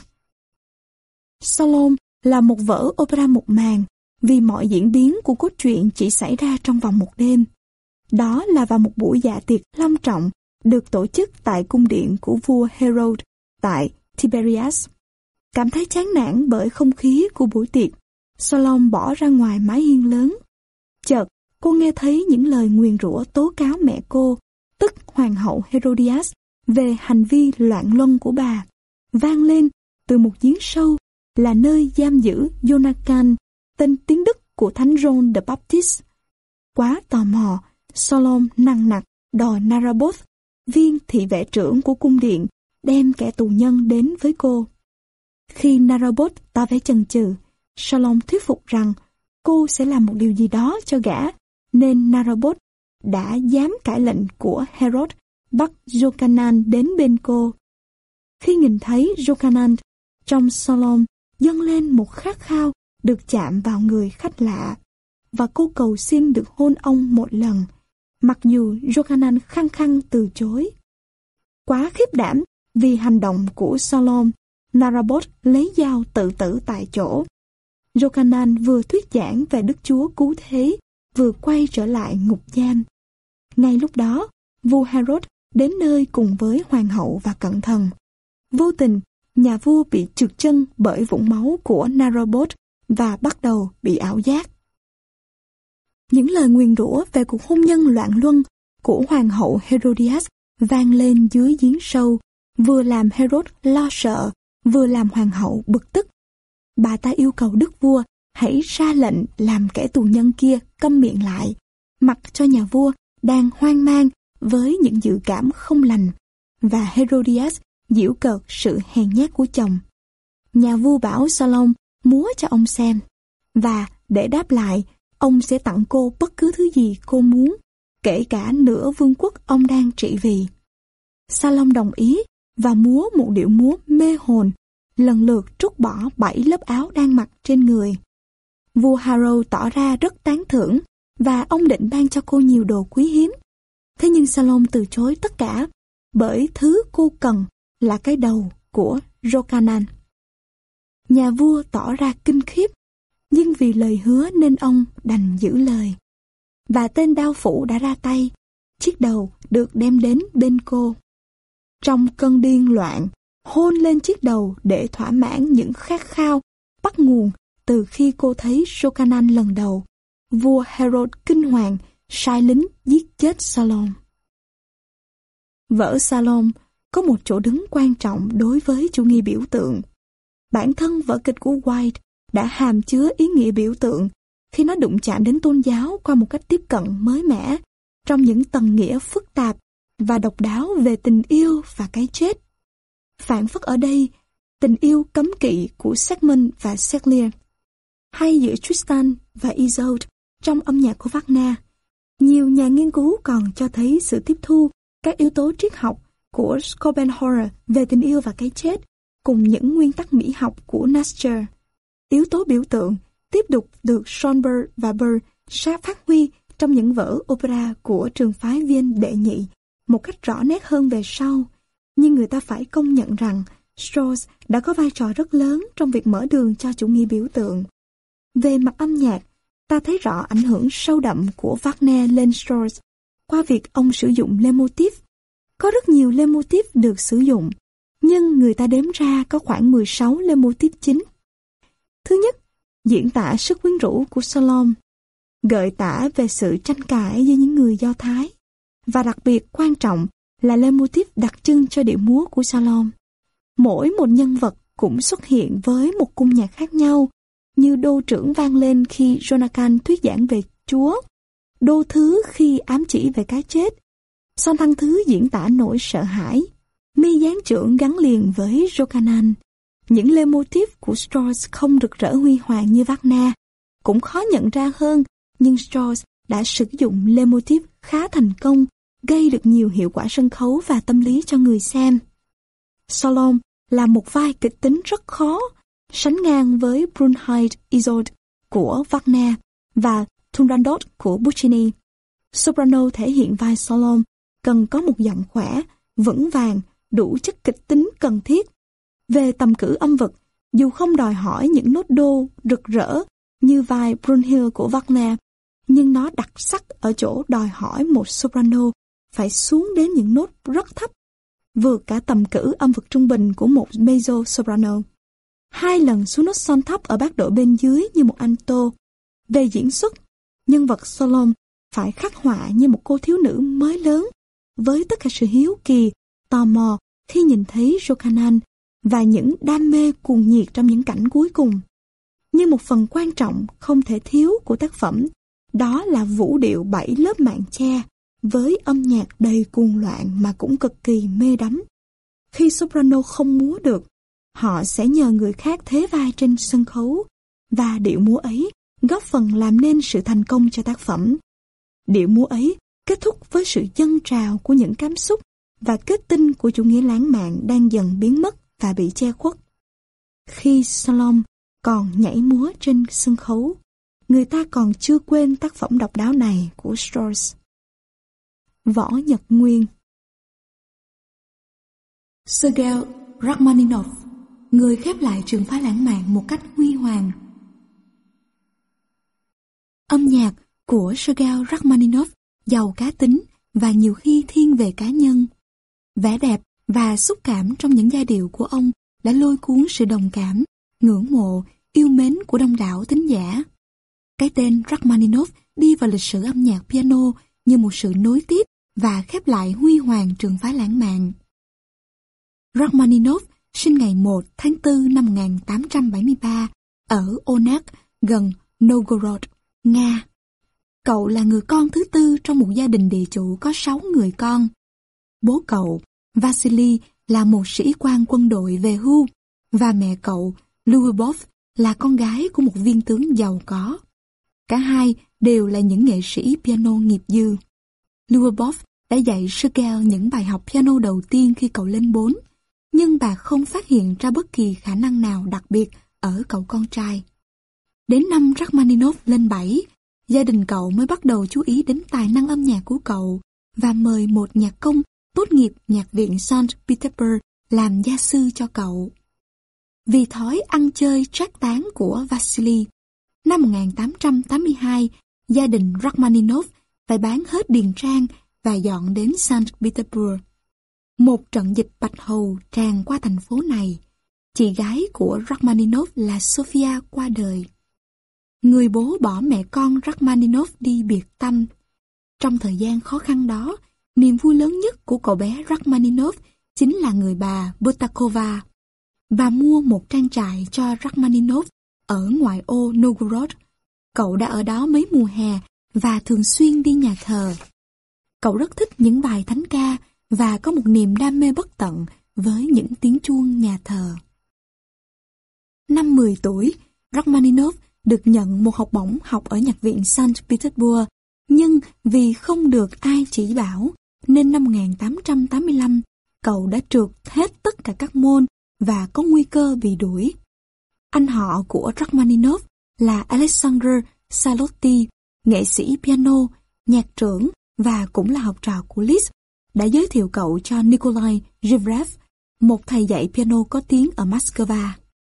Salome là một vở opera một màn vì mọi diễn biến của cốt truyện chỉ xảy ra trong vòng một đêm. Đó là vào một buổi dạ tiệc long trọng được tổ chức tại cung điện của vua Herod tại Tiberias. Cảm thấy chán nản bởi không khí của buổi tiệc, Salome bỏ ra ngoài mái hiên lớn. Chợt, cô nghe thấy những lời nguyền rủa tố cáo mẹ cô, tức Hoàng hậu Herodias, về hành vi loạn luân của bà, vang lên từ một giếng sâu là nơi giam giữ Jonathan, tên tiếng Đức của Thánh John the Baptist. Quá tò mò, Salome nằng nặc đòi Naraboth, viên thị vệ trưởng của cung điện, đem kẻ tù nhân đến với cô. Khi Naraboth tỏ vẻ chần chừ, Salome thuyết phục rằng cô sẽ làm một điều gì đó cho gã, nên Naraboth đã dám cãi lệnh của Herod bắt Jochanan đến bên cô. Khi nhìn thấy Jochanan, trong Salome dâng lên một khát khao được chạm vào người khách lạ, và cô cầu xin được hôn ông một lần, mặc dù Jochanan khăng khăng từ chối. Quá khiếp đảm vì hành động của Salome, Narabot lấy dao tự tử tại chỗ. Jochanan vừa thuyết giảng về Đức Chúa cứu thế, vừa quay trở lại ngục giam. Ngay lúc đó, vua Herod đến nơi cùng với hoàng hậu và cận thần. Vô tình, nhà vua bị trượt chân bởi vũng máu của Narabot và bắt đầu bị ảo giác. Những lời nguyền rủa về cuộc hôn nhân loạn luân của hoàng hậu Herodias vang lên dưới giếng sâu, vừa làm Herod lo sợ, vừa làm hoàng hậu bực tức. Bà ta yêu cầu đức vua hãy ra lệnh làm kẻ tù nhân kia câm miệng lại, mặc cho nhà vua đang hoang mang với những dự cảm không lành, và Herodias giễu cợt sự hèn nhát của chồng. Nhà vua bảo Salome múa cho ông xem, và để đáp lại, ông sẽ tặng cô bất cứ thứ gì cô muốn, kể cả nửa vương quốc ông đang trị vì. Salome đồng ý và múa một điệu múa mê hồn, lần lượt trút bỏ bảy lớp áo đang mặc trên người. Vua Harrow tỏ ra rất tán thưởng và ông định ban cho cô nhiều đồ quý hiếm. Thế nhưng Salome từ chối tất cả, bởi thứ cô cần là cái đầu của Jochanan. Nhà vua tỏ ra kinh khiếp, nhưng vì lời hứa nên ông đành giữ lời. Và tên đao phủ đã ra tay, chiếc đầu được đem đến bên cô. Trong cơn điên loạn, hôn lên chiếc đầu để thỏa mãn những khát khao bắt nguồn từ khi cô thấy Jochanan lần đầu. Vua Herod kinh hoàng sai lính giết chết Salome. Vở Salome có một chỗ đứng quan trọng đối với chủ nghĩa biểu tượng. Bản thân vở kịch của White đã hàm chứa ý nghĩa biểu tượng khi nó đụng chạm đến tôn giáo qua một cách tiếp cận mới mẻ trong những tầng nghĩa phức tạp và độc đáo về tình yêu và cái chết. Phản phất ở đây tình yêu cấm kỵ của Sigmund và Cecilia, hay giữa Tristan và Isolde trong âm nhạc của Wagner. Nhiều nhà nghiên cứu còn cho thấy sự tiếp thu các yếu tố triết học của Schopenhauer về tình yêu và cái chết cùng những nguyên tắc mỹ học của Nietzsche. Yếu tố biểu tượng tiếp tục được Schoenberg và Burr sát phát huy trong những vở opera của trường phái Viên đệ nhị một cách rõ nét hơn về sau. Nhưng người ta phải công nhận rằng Strauss đã có vai trò rất lớn trong việc mở đường cho chủ nghĩa biểu tượng. Về mặt âm nhạc, ta thấy rõ ảnh hưởng sâu đậm của Wagner lên Strauss qua việc ông sử dụng leitmotiv. Có rất nhiều leitmotiv được sử dụng, nhưng người ta đếm ra có khoảng mười sáu leitmotiv chính. Thứ nhất, diễn tả sức quyến rũ của Salome, gợi tả về sự tranh cãi với những người Do Thái, và đặc biệt quan trọng là leitmotiv đặc trưng cho điệu múa của Salome. Mỗi một nhân vật cũng xuất hiện với một cung nhạc khác nhau, như đô trưởng vang lên khi Jonathan thuyết giảng về Chúa, đô thứ khi ám chỉ về cái chết, son thăng thứ diễn tả nỗi sợ hãi, mi giáng trưởng gắn liền với Jochanan. Những leitmotiv của Strauss không rực rỡ huy hoàng như Wagner, cũng khó nhận ra hơn, nhưng Strauss đã sử dụng leitmotiv khá thành công, gây được nhiều hiệu quả sân khấu và tâm lý cho người xem. Salome là một vai kịch tính rất khó, sánh ngang với Brunhilde Isolde của Wagner và Turandot của Puccini. Soprano thể hiện vai Salome cần có một giọng khỏe, vững vàng, đủ chất kịch tính cần thiết. Về tầm cử âm vực, dù không đòi hỏi những nốt đô rực rỡ như vai Brunhilde của Wagner, nhưng nó đặc sắc ở chỗ đòi hỏi một soprano phải xuống đến những nốt rất thấp, vượt cả tầm cử âm vực trung bình của một mezzo soprano. Hai lần xuống nốt son thấp ở bát độ bên dưới như một alto. Về diễn xuất, nhân vật Salome phải khắc họa như một cô thiếu nữ mới lớn, với tất cả sự hiếu kỳ, tò mò khi nhìn thấy Jochanan và những đam mê cuồng nhiệt trong những cảnh cuối cùng. Nhưng một phần quan trọng không thể thiếu của tác phẩm, đó là vũ điệu bảy lớp màn che, với âm nhạc đầy cuồng loạn mà cũng cực kỳ mê đắm. Khi soprano không múa được, họ sẽ nhờ người khác thế vai trên sân khấu, và điệu múa ấy góp phần làm nên sự thành công cho tác phẩm. Điệu múa ấy kết thúc với sự dâng trào của những cảm xúc và kết tinh của chủ nghĩa lãng mạn đang dần biến mất và bị che khuất. Khi Salome còn nhảy múa trên sân khấu. Người ta còn chưa quên tác phẩm độc đáo này của Strauss. Võ Nhật Nguyên. Sergei Rachmaninov, người khép lại trường phái lãng mạn một cách huy hoàng. Âm nhạc của Sergei Rachmaninov giàu cá tính và nhiều khi thiên về cá nhân. Vẻ đẹp và xúc cảm trong những giai điệu của ông đã lôi cuốn sự đồng cảm, ngưỡng mộ, yêu mến của đông đảo thính giả. Cái tên Rachmaninov đi vào lịch sử âm nhạc piano như một sự nối tiếp và khép lại huy hoàng trường phái lãng mạn. Rachmaninov sinh ngày một tháng tư năm một nghìn tám trăm bảy mươi ba ở Onak, gần Novgorod, Nga. Cậu là người con thứ tư trong một gia đình địa chủ có sáu người con. Bố cậu, Vasily, là một sĩ quan quân đội về hưu, và mẹ cậu, Lyubov, là con gái của một viên tướng giàu có. Cả hai đều là những nghệ sĩ piano nghiệp dư. Lyubov đã dạy Sergei những bài học piano đầu tiên khi cậu lên bốn, nhưng bà không phát hiện ra bất kỳ khả năng nào đặc biệt ở cậu con trai. Đến năm Rachmaninov lên bảy, gia đình cậu mới bắt đầu chú ý đến tài năng âm nhạc của cậu và mời một nhạc công tốt nghiệp nhạc viện Saint Petersburg làm gia sư cho cậu. Vì thói ăn chơi trác tán của Vasily, năm một nghìn tám trăm tám mươi hai, gia đình Rachmaninov phải bán hết điền trang và dọn đến Saint Petersburg. Một trận dịch bạch hầu tràn qua thành phố này. Chị gái của Rachmaninov là Sofia qua đời. Người bố bỏ mẹ con Rachmaninov đi biệt tâm. Trong thời gian khó khăn đó, niềm vui lớn nhất của cậu bé Rachmaninov chính là người bà Butakova, và mua một trang trại cho Rachmaninov ở ngoại ô Novgorod. Cậu đã ở đó mấy mùa hè và thường xuyên đi nhà thờ. Cậu rất thích những bài thánh ca và có một niềm đam mê bất tận với những tiếng chuông nhà thờ. Năm mười tuổi, Rachmaninov được nhận một học bổng học ở nhạc viện Saint Petersburg, nhưng vì không được ai chỉ bảo, nên năm một nghìn tám trăm tám mươi lăm, cậu đã trượt hết tất cả các môn và có nguy cơ bị đuổi. Anh họ của Rachmaninov là Alexander Salotti, nghệ sĩ piano, nhạc trưởng và cũng là học trò của Liszt, đã giới thiệu cậu cho Nikolai Zhivrev, một thầy dạy piano có tiếng ở Moscow.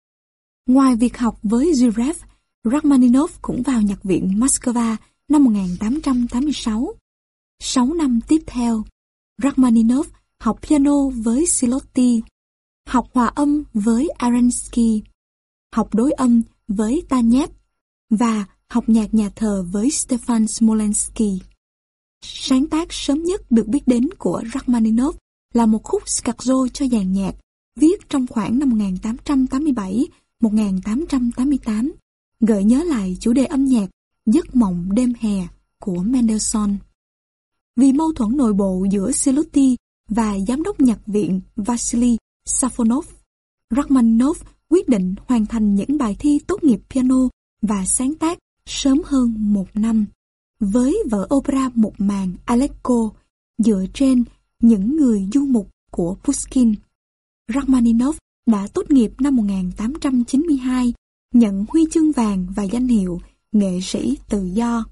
Ngoài việc học với Zhivrev, Rachmaninov cũng vào nhạc viện Moscow năm một nghìn tám trăm tám mươi sáu. Sáu năm tiếp theo, Rachmaninov học piano với Salotti, học hòa âm với Arensky, học đối âm với Tanev và học nhạc nhà thờ với Stefan Smolensky. Sáng tác sớm nhất được biết đến của Rachmaninov là một khúc scherzo cho dàn nhạc, viết trong khoảng năm một nghìn tám trăm tám mươi bảy đến một nghìn tám trăm tám mươi tám, gợi nhớ lại chủ đề âm nhạc Giấc mộng đêm hè của Mendelssohn. Vì mâu thuẫn nội bộ giữa Salotti và giám đốc nhạc viện Vasily Safonov, Rachmaninov quyết định hoàn thành những bài thi tốt nghiệp piano và sáng tác sớm hơn một năm, với vở opera một màn Aleko dựa trên Những người du mục của Pushkin. Rachmaninov đã tốt nghiệp năm một nghìn tám trăm chín mươi hai, nhận huy chương vàng và danh hiệu nghệ sĩ tự do.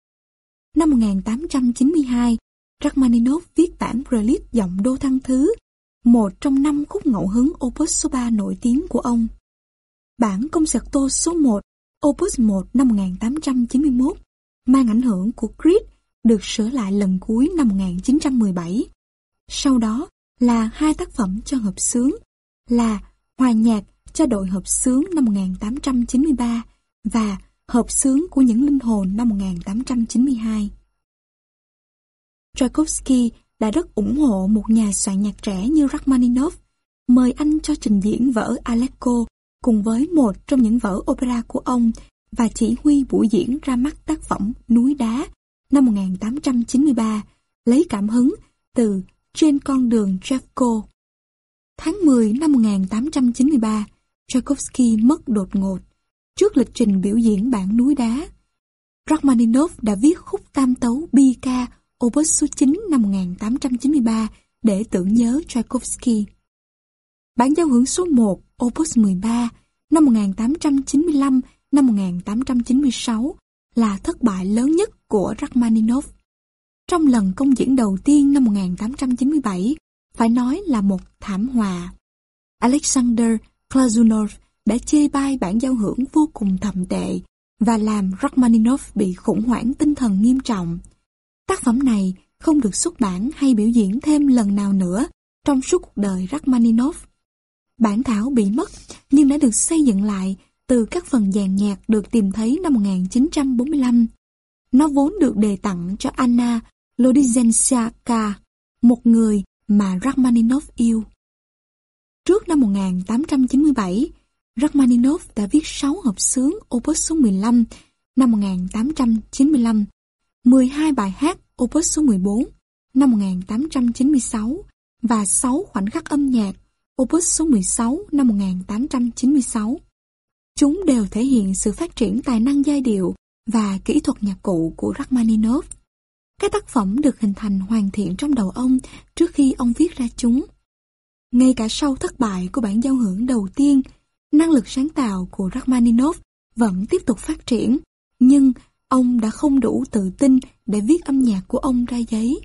Năm một nghìn tám trăm chín mươi hai, Rachmaninov viết bản Prelude giọng đô thăng thứ, một trong năm khúc ngẫu hứng opus số ba nổi tiếng của ông. Bản Concerto số một, opus một năm một nghìn tám trăm chín mươi mốt, mang ảnh hưởng của Grieg, được sửa lại lần cuối năm một nghìn chín trăm mười bảy. Sau đó là hai tác phẩm cho hợp xướng, là Hòa nhạc cho đội hợp xướng năm một nghìn tám trăm chín mươi ba và Hợp xướng của những linh hồn năm một nghìn tám trăm chín mươi hai. Tchaikovsky đã rất ủng hộ một nhà soạn nhạc trẻ như Rachmaninov, mời anh cho trình diễn vở Aleko cùng với một trong những vở opera của ông và chỉ huy buổi diễn ra mắt tác phẩm Núi Đá năm một nghìn tám trăm chín mươi ba, lấy cảm hứng từ Trên con đường Chevko. Tháng mười năm một nghìn tám trăm chín mươi ba, Tchaikovsky mất đột ngột. Trước lịch trình biểu diễn bản Núi Đá, Rachmaninov đã viết khúc tam tấu bi ca opus số chín năm một nghìn tám trăm chín mươi ba để tưởng nhớ Tchaikovsky. Bản giao hưởng số một opus mười ba năm một nghìn tám trăm chín mươi lăm năm một nghìn tám trăm chín mươi sáu là thất bại lớn nhất của Rachmaninoff. Trong lần công diễn đầu tiên năm một nghìn tám trăm chín mươi bảy, phải nói là một thảm họa. Alexander Glazunov đã chê bai bản giao hưởng vô cùng thậm tệ và làm Rachmaninoff bị khủng hoảng tinh thần nghiêm trọng. Tác phẩm này không được xuất bản hay biểu diễn thêm lần nào nữa trong suốt cuộc đời Rachmaninoff. Bản thảo bị mất nhưng đã được xây dựng lại từ các phần dàn nhạc được tìm thấy năm một nghìn chín trăm bốn mươi lăm. Nó vốn được đề tặng cho Anna Lodizenska, một người mà Rachmaninoff yêu. Trước năm một nghìn tám trăm chín mươi bảy, Rachmaninoff đã viết sáu hợp xướng Opus số mười lăm năm một nghìn tám trăm chín mươi lăm, mười hai bài hát Opus số mười bốn năm một nghìn tám trăm chín mươi sáu và sáu khoảnh khắc âm nhạc Opus số mười sáu năm một nghìn tám trăm chín mươi sáu. Chúng đều thể hiện sự phát triển tài năng giai điệu và kỹ thuật nhạc cụ của Rachmaninoff. Các tác phẩm được hình thành hoàn thiện trong đầu ông trước khi ông viết ra chúng. Ngay cả sau thất bại của bản giao hưởng đầu tiên, năng lực sáng tạo của Rachmaninoff vẫn tiếp tục phát triển, nhưng ông đã không đủ tự tin để viết âm nhạc của ông ra giấy.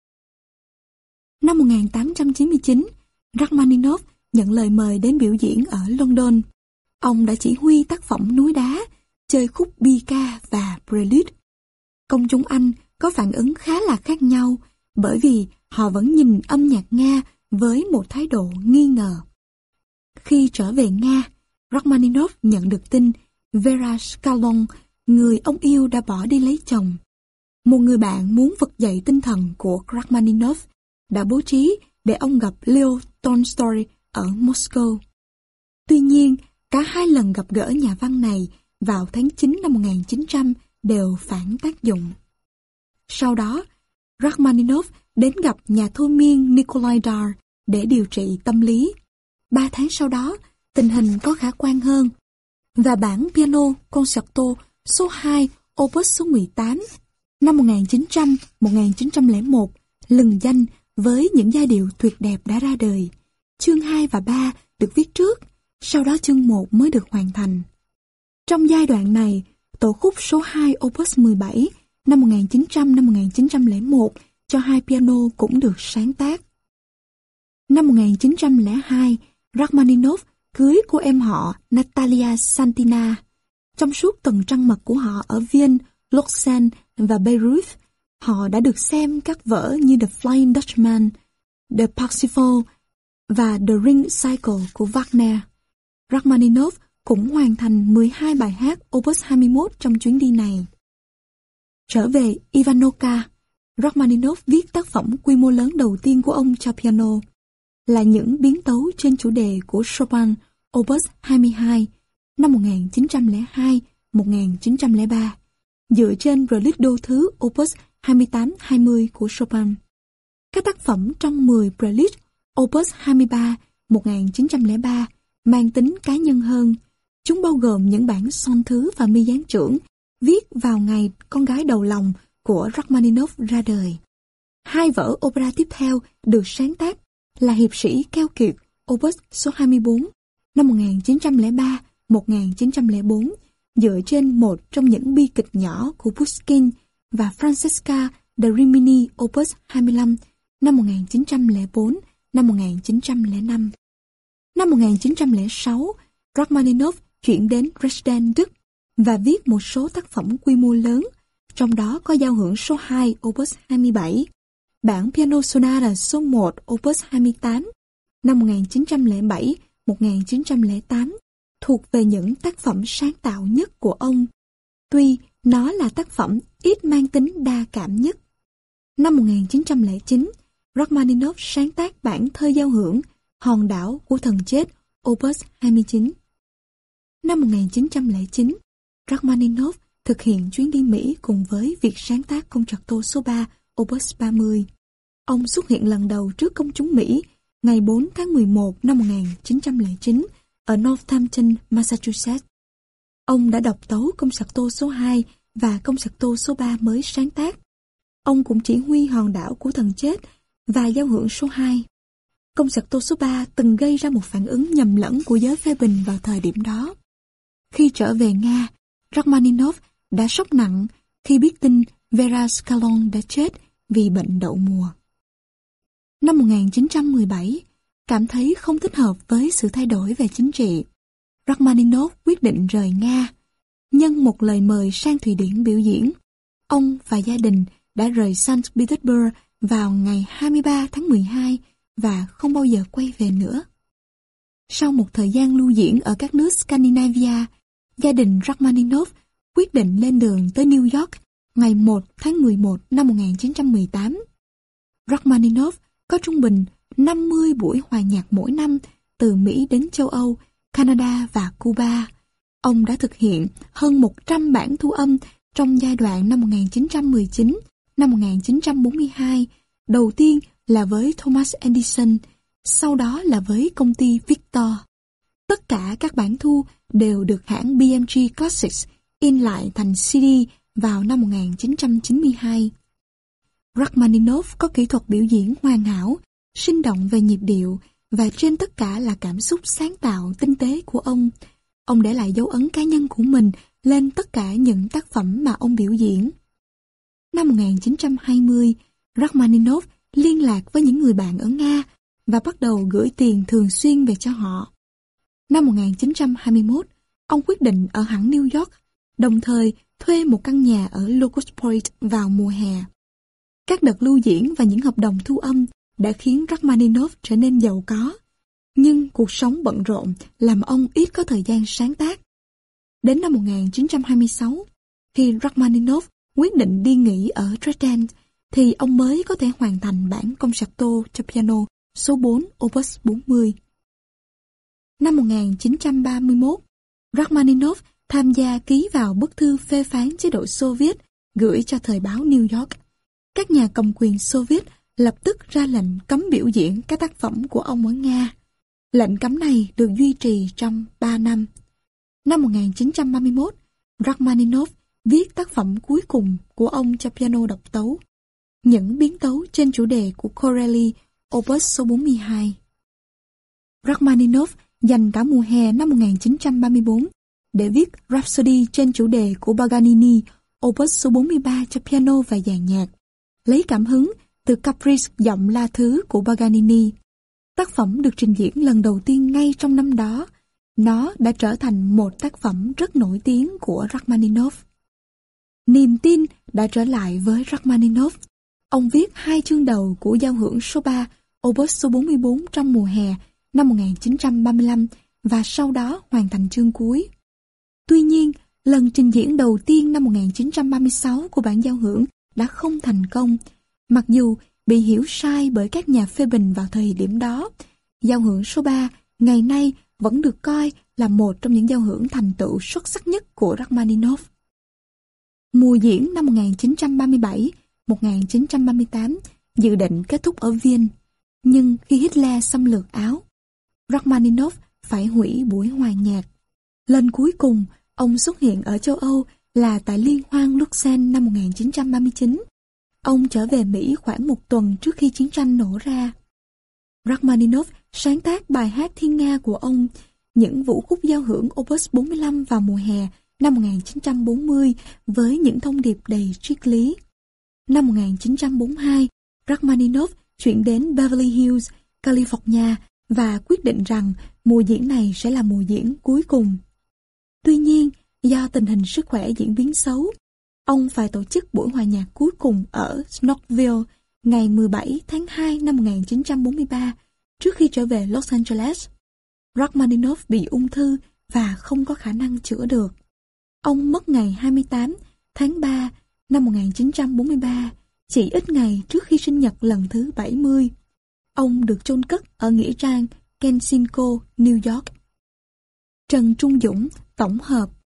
Năm một nghìn tám trăm chín mươi chín, Rachmaninoff nhận lời mời đến biểu diễn ở London. Ông đã chỉ huy tác phẩm Núi Đá, chơi khúc bi ca và prelude. Công chúng Anh có phản ứng khá là khác nhau bởi vì họ vẫn nhìn âm nhạc Nga với một thái độ nghi ngờ. Khi trở về Nga, Rachmaninoff nhận được tin Vera Skalon, người ông yêu đã bỏ đi lấy chồng. Một người bạn muốn vực dậy tinh thần của Rachmaninoff đã bố trí để ông gặp Leo Tolstoy ở Moscow. Tuy nhiên, cả hai lần gặp gỡ nhà văn này vào tháng chín năm một nghìn chín trăm đều phản tác dụng. Sau đó, Rachmaninoff đến gặp nhà thôi miên Nikolai Dar để điều trị tâm lý. Ba tháng sau đó, tình hình có khả quan hơn, và bản piano concerto số hai Opus số mười tám năm một nghìn chín trăm đến một nghìn chín trăm lẻ một lừng danh với những giai điệu tuyệt đẹp đã ra đời. Chương hai và ba được viết trước, sau đó chương một mới được hoàn thành. Trong giai đoạn này, tổ khúc số hai Opus mười bảy năm một nghìn chín trăm đến một nghìn chín trăm lẻ một cho hai piano cũng được sáng tác. Năm một nghìn chín trăm lẻ hai, Rachmaninoff cưới cô em họ Natalia Santina. Trong suốt tuần trăng mật của họ ở Vienne, Lausanne và Bayreuth, họ đã được xem các vở như The Flying Dutchman, The Parsifal và The Ring Cycle của Wagner. Rachmaninoff cũng hoàn thành mười hai bài hát Opus hai mươi mốt trong chuyến đi này. Trở về Ivanovka, Rachmaninoff viết tác phẩm quy mô lớn đầu tiên của ông cho piano, là những biến tấu trên chủ đề của Chopin Opus hai mươi hai năm một nghìn chín trăm lẻ hai đến một nghìn chín trăm lẻ ba, dựa trên Prelude thứ Opus hai mươi tám hai mươi của Chopin. Các tác phẩm trong mười Prelude Opus hai mươi ba một nghìn chín trăm lẻ ba mang tính cá nhân hơn. Chúng bao gồm những bản son thứ và mi gián trưởng viết vào ngày con gái đầu lòng của Rachmaninoff ra đời. Hai vở opera tiếp theo được sáng tác là Hiệp sĩ keo kiệt Opus số hai mươi bốn năm một nghìn chín trăm lẻ ba đến một nghìn chín trăm lẻ bốn, dựa trên một trong những bi kịch nhỏ của Pushkin, và Francesca da Rimini Opus hai mươi lăm năm một nghìn chín trăm lẻ bốn đến năm một nghìn chín trăm lẻ năm. Năm một nghìn chín trăm lẻ sáu, Rachmaninoff chuyển đến Dresden, Đức và viết một số tác phẩm quy mô lớn, trong đó có giao hưởng số hai Opus hai mươi bảy, bản piano sonata số một Opus hai mươi tám năm một nghìn chín trăm lẻ bảy đến một nghìn chín trăm lẻ tám, thuộc về những tác phẩm sáng tạo nhất của ông, tuy nó là tác phẩm ít mang tính đa cảm nhất. Năm một nghìn chín trăm lẻ chín, Rachmaninoff sáng tác bản thơ giao hưởng Hòn đảo của thần chết Opus hai mươi chín. Năm một nghìn chín trăm lẻ chín, Rachmaninoff thực hiện chuyến đi Mỹ cùng với việc sáng tác Concerto số ba Opus ba mươi. Ông xuất hiện lần đầu trước công chúng Mỹ ngày bốn tháng mười một năm một nghìn chín trăm lẻ chín ở Northampton, Massachusetts. Ông đã đọc tấu Concerto số hai và Concerto số ba mới sáng tác. Ông cũng chỉ huy Hòn đảo của thần chết và giao hưởng số hai. Concerto số ba từng gây ra một phản ứng nhầm lẫn của giới phê bình vào thời điểm đó. Khi trở về Nga, Rachmaninov đã sốc nặng khi biết tin Vera Skalon đã chết vì bệnh đậu mùa. Năm một nghìn chín trăm mười bảy, cảm thấy không thích hợp với sự thay đổi về chính trị, Rachmaninov quyết định rời Nga. Nhân một lời mời sang Thụy Điển biểu diễn, ông và gia đình đã rời Saint Petersburg vào ngày hai mươi ba tháng mười hai và không bao giờ quay về nữa. Sau một thời gian lưu diễn ở các nước Scandinavia, gia đình Rachmaninov quyết định lên đường tới New York ngày một tháng mười một năm một nghìn chín trăm mười tám. Rachmaninov có trung bình năm mươi buổi hòa nhạc mỗi năm từ Mỹ đến châu Âu, Canada và Cuba. Ông đã thực hiện hơn một trăm bản thu âm trong giai đoạn năm một nghìn chín trăm mười chín đến năm một nghìn chín trăm bốn mươi hai, đầu tiên là với Thomas Edison, sau đó là với công ty Victor. Tất cả các bản thu đều được hãng bê em giê Classics in lại thành xê đê vào năm một nghìn chín trăm chín mươi hai. Rachmaninov có kỹ thuật biểu diễn hoàn hảo, sinh động về nhịp điệu và trên tất cả là cảm xúc sáng tạo tinh tế của ông. Ông để lại dấu ấn cá nhân của mình lên tất cả những tác phẩm mà ông biểu diễn. Năm một nghìn chín trăm hai mươi, Rachmaninov liên lạc với những người bạn ở Nga và bắt đầu gửi tiền thường xuyên về cho họ. Năm một nghìn chín trăm hai mươi mốt, ông quyết định ở hẳn New York, đồng thời thuê một căn nhà ở Locust Point vào mùa hè. Các đợt lưu diễn và những hợp đồng thu âm đã khiến Rachmaninov trở nên giàu có, nhưng cuộc sống bận rộn làm ông ít có thời gian sáng tác. Đến năm một nghìn chín trăm hai mươi sáu, khi Rachmaninov quyết định đi nghỉ ở Dresden, thì ông mới có thể hoàn thành bản concerto cho piano số bốn Opus bốn mươi. Năm một nghìn chín trăm ba mươi mốt, Rachmaninov tham gia ký vào bức thư phê phán chế độ Xô Viết gửi cho thời báo New York. Các nhà cầm quyền Xô Viết lập tức ra lệnh cấm biểu diễn các tác phẩm của ông ở Nga. Lệnh cấm này được duy trì trong ba năm. Năm một nghìn chín trăm ba mươi mốt, Rachmaninov viết tác phẩm cuối cùng của ông cho piano độc tấu, những biến tấu trên chủ đề của Corelli, Opus số bốn mươi hai. Rachmaninov dành cả mùa hè năm một nghìn chín trăm ba mươi tư để viết Rhapsody trên chủ đề của Paganini, Opus số bốn mươi ba cho piano và dàn nhạc, lấy cảm hứng từ Caprice giọng La Thứ của Paganini. Tác phẩm được trình diễn lần đầu tiên ngay trong năm đó. Nó đã trở thành một tác phẩm rất nổi tiếng của Rachmaninov. Niềm tin đã trở lại với Rachmaninov. Ông viết hai chương đầu của giao hưởng số ba, Opus số bốn mươi tư trong mùa hè năm một nghìn chín trăm ba mươi lăm và sau đó hoàn thành chương cuối. Tuy nhiên, lần trình diễn đầu tiên năm một nghìn chín trăm ba mươi sáu của bản giao hưởng đã không thành công. Mặc dù bị hiểu sai bởi các nhà phê bình vào thời điểm đó, giao hưởng số ba ngày nay vẫn được coi là một trong những giao hưởng thành tựu xuất sắc nhất của Rachmaninov. Mùa diễn năm một nghìn chín trăm ba mươi bảy đến một nghìn chín trăm ba mươi tám dự định kết thúc ở Viên, nhưng khi Hitler xâm lược Áo, Rachmaninov phải hủy buổi hòa nhạc. Lần cuối cùng ông xuất hiện ở châu Âu là tại Liên hoan Luxem năm một nghìn chín trăm ba mươi chín. Ông trở về Mỹ khoảng một tuần trước khi chiến tranh nổ ra. Rachmaninov sáng tác bài hát Thiên Nga của ông, những vũ khúc giao hưởng Opus bốn mươi lăm vào mùa hè năm một nghìn chín trăm bốn mươi với những thông điệp đầy triết lý. Năm một nghìn chín trăm bốn mươi hai, Rachmaninov chuyển đến Beverly Hills, California và quyết định rằng mùa diễn này sẽ là mùa diễn cuối cùng. Tuy nhiên, do tình hình sức khỏe diễn biến xấu, ông phải tổ chức buổi hòa nhạc cuối cùng ở Knoxville ngày mười bảy tháng hai năm một nghìn chín trăm bốn mươi ba trước khi trở về Los Angeles. Rachmaninov bị ung thư và không có khả năng chữa được. Ông mất ngày hai mươi tám tháng ba năm một nghìn chín trăm bốn mươi ba, chỉ ít ngày trước khi sinh nhật lần thứ bảy mươi. Ông được chôn cất ở nghĩa trang Kensico, New York. Trần Trung Dũng tổng hợp